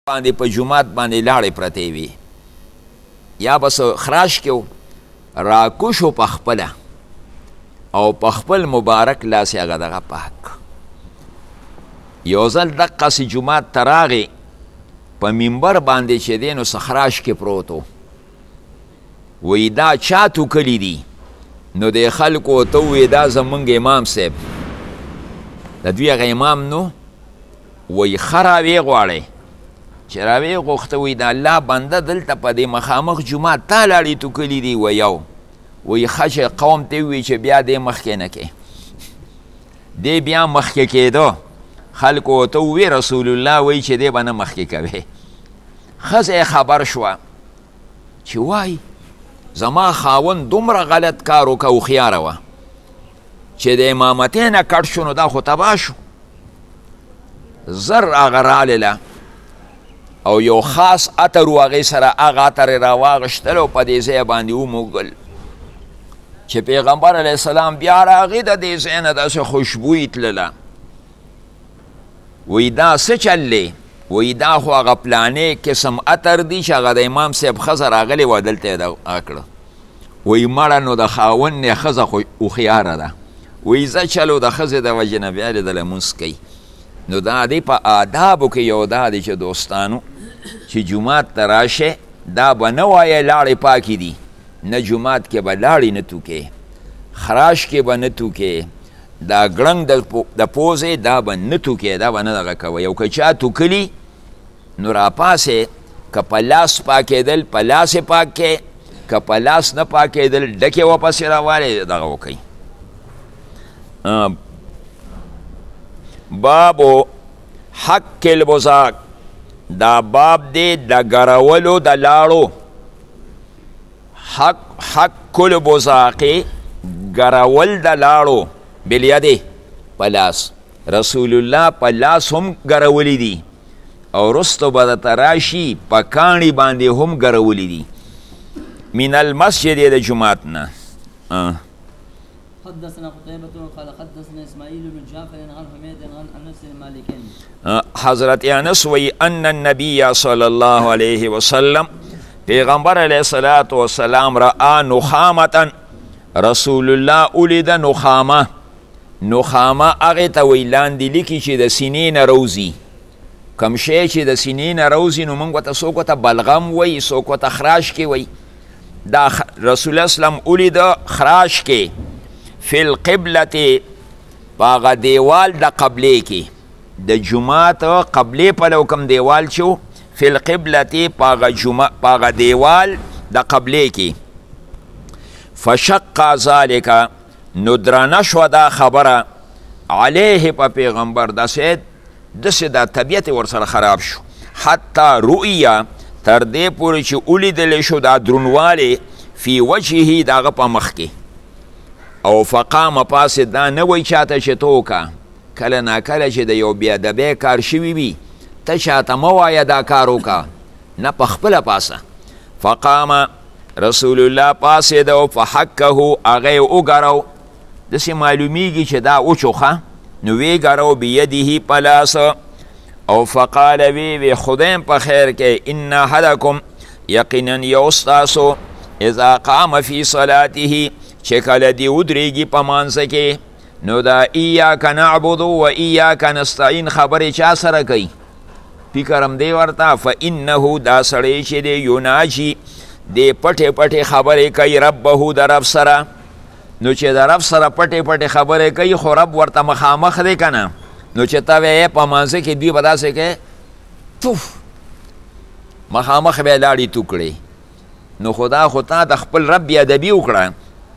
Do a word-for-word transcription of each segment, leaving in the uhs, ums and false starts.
باندې په جومات باندې لاړې پرتې وي یا بس خراش کې راکوشو په خپله او په خپل مبارک لاس یې هغه دغه پاک یو ځل دقسې جومات ته راغې په منبر باندې چې دی نو څه خراش کې پروت و وایي دا چا توکلي دي نو د خلکو ورته ووایي دا زمونږ امام صاحب د دوی هغه امام نو وایي ښه راویې غواړئ چې راویې غوښته وایي د الله بنده دلته په دې مخامخ جومات تا لاړې توکلي دي وایي یو وایي ښه چې قوم ته ووایي چې بیا دې مخکې نه کې دې بیا مخکې کېده خلکو ورته ووایي رسول الله وایي چې دې به نه مخکې کوې ښځه خبر شوه چې وایي زما خاوند دومره غلط کار وکړه هوښیاره وه چې د امامتۍ نه کټ شو نو دا خو تباه شو زر هغه رالله او یو خاص عطر و هغې سره هغه عطر یې راواغېشتل او په دې ځای باندې وموږل چې پیغمبر علیه السلام بیا راغی د دې ځای نه داسې خوشبویي تلله وایي دا څه چل دی وایي دا خو هغه پلانې قسم عطر دی چې هغه د امام صاحب ښځه راغلې وه دلته یې دغه کړه وایي مړه نو د خاوند نه ښځه خو هوښیاره ده وایي زه چلو د ښځې د وجې نه بیا دې د لمونځ کوي نو دا دی په آدابو کې یو دا دی چې دوستانو چې جومات ته راشه دا به نه وایه لاړې پاکې دي نه جومات کې به لاړې نه توکې خراش کې به نه توکې دا ګړنګ د پوزې دا به نه توکې دا به نه دغه کوئ او که چا توکلي نو راپاسې که په لاس پاکېدل په لاس یې پاک کې که په لاس نه پاکېدل ډکې واپسې راوالې دغه وکئ بابو حق البزاق دا باب دی د ګرولو د لاړو حق حق البزاقې ګرول د لاړو بلیدې په لاس رسول الله په لاس هم ګرولی دي او رستو به درته راشي په کاڼي باندې هم ګرولی دي من المسجد د جومات نه حدثنا قتيبة قال حدثنا اسماعيل بن جعفر عن حميد عن انس مالك حضرت انس وی ان النبي صلی الله علیه وسلم پیغمبر علیه الصلاة والسلام را نخامتا رسول الله اولید نخامه نخامه هغې ته وی لاندې لیکي چې د سینې نه روزي کم شی چې د سینې نه روزي نو موږ ورته څوک ورته بلغم وی څوک ورته خراش کې وی دا رسول الله اسلام اولید خراش کې فی القبلة پاغه دیوال د قبلې کې د جومات قبلې پلو کم دیوال شو فی القبلة پاغه دیوال د قبلې کې فشق ذالک نو درانه شوه دا خبره علیه په پیغمبر داسې داسې دا طبیعت ورسره خراب شو حتی رؤیه تر دې پورې چې ولیدلی شو دا درونوالی فی وجهه د هغه په مخ کې او فقام پاسې دا نه وایي چاته چې ته وکړه کله ناکله چې د یو بیادبۍ کار شوي وي ته چاته مه وایه دا کار وکړه نه په خپله پاسه فقام رسول الله پاسېده او فحکه هغه یې وګرو داسې معلومیږي چې دا وچوښه نو ویې ګرو بیده په لاس او فقال وی وی خدایم په خیر کې ان احدکم یقینا یو ستاسو اذا قام فی صلاته چې کله دی ودرېږي په مانځه کې نو دا ایاک نعبد و ایاک نستعین خبرې چا سره کوي فکر هم دی ورته فانه دا سړی چې دی یناجي دی پټې پټې خبرې کوي ربه د رب سره نو چې د رب سره پټې پټې خبرې کوي خو رب ورته مخامخ دی که نه نو چې ته وایې په مانځه کې دوی به داسې کوې توف مخامخ به یې لاړې تو کړې نو خدا خو تا د خپل رب بیادبي وکړه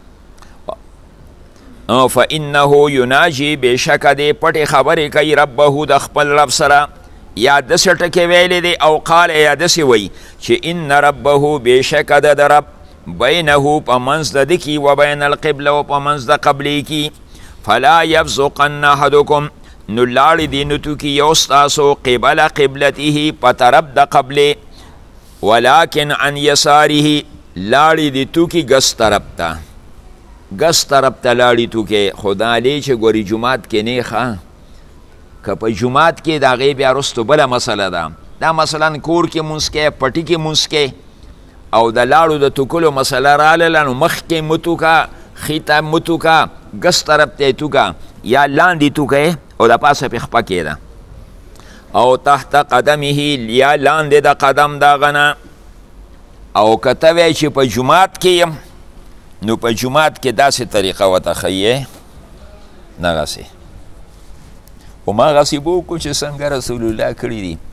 فانه یناجي بېشکه دی پټې خبرې کوي ربه د خپل رب سره یا داسې ټکې ویلی دی او قال یا داسې وی چې ان ربه بېشکه د د رب بینه په منځ د ده کې و بین القبله و په منځ د قبلې کې فلا یبزقن احدکم نو لاړې دې نه توکي یو ستاسو قبله قبلته په طرف د قبلې ولکن عن یساره لاړې دې توکي ګس طرف ته ګس طرف ته لاړې توکې خدا لی چې ګورې جومات کې نه ښه که په جومات کې د هغې بیا رستو بله مسله ده دا مثلا کور کې مونځ کې پټي کې مونځ کې او د لاړو د توکلو مسله راغله نو مخکې متوکه خیته متوکه ګس طرف ته توکه یا لاندې توکه او د پاسه پې خپه کېده او تحت قدمه یا لاندې د قدم دغه نه او که ته وایې چې په جومات کې یم نو په جومات کې داسې طریقه ورته ښیې نغسې هماغسې به وکړو چې څنګه رسول الله کړي دي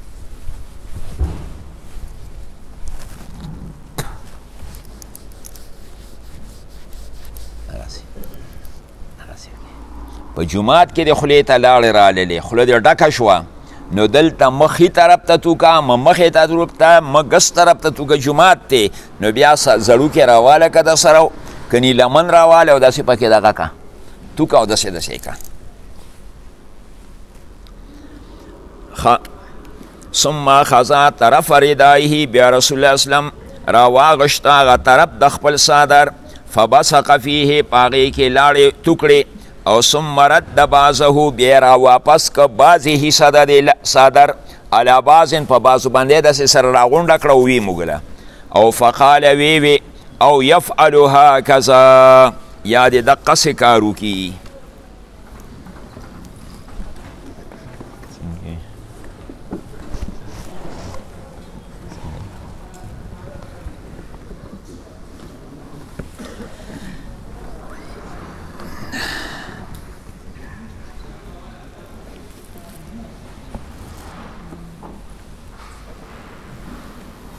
په جومات کې د خولې ته لاړې راللې خوله دې ډکه شوه نو دلته مخې طرف ته توکه م مخې طرف ته م ګس طرف ته توکه جومات دی نو بیا زړوکې راواله که د سره که نیلمن راواله او داسې پکې دغه که توکه او داسې داسې که ثم خذا طرف ردایه بیا رسول الله اسلم راواغشته هغه طرف د خپل صادر فبصق فیه په هغې کې لاړې توکړې او ثم رد بعضه بیا را واپس که بعضې حصه د دې صادر علی بعضن په بعضو باندې داسې سره راغونډه کړه ویې موږله او فقال وی وی او یفعل هکذا یا دې دقسې کار وکړي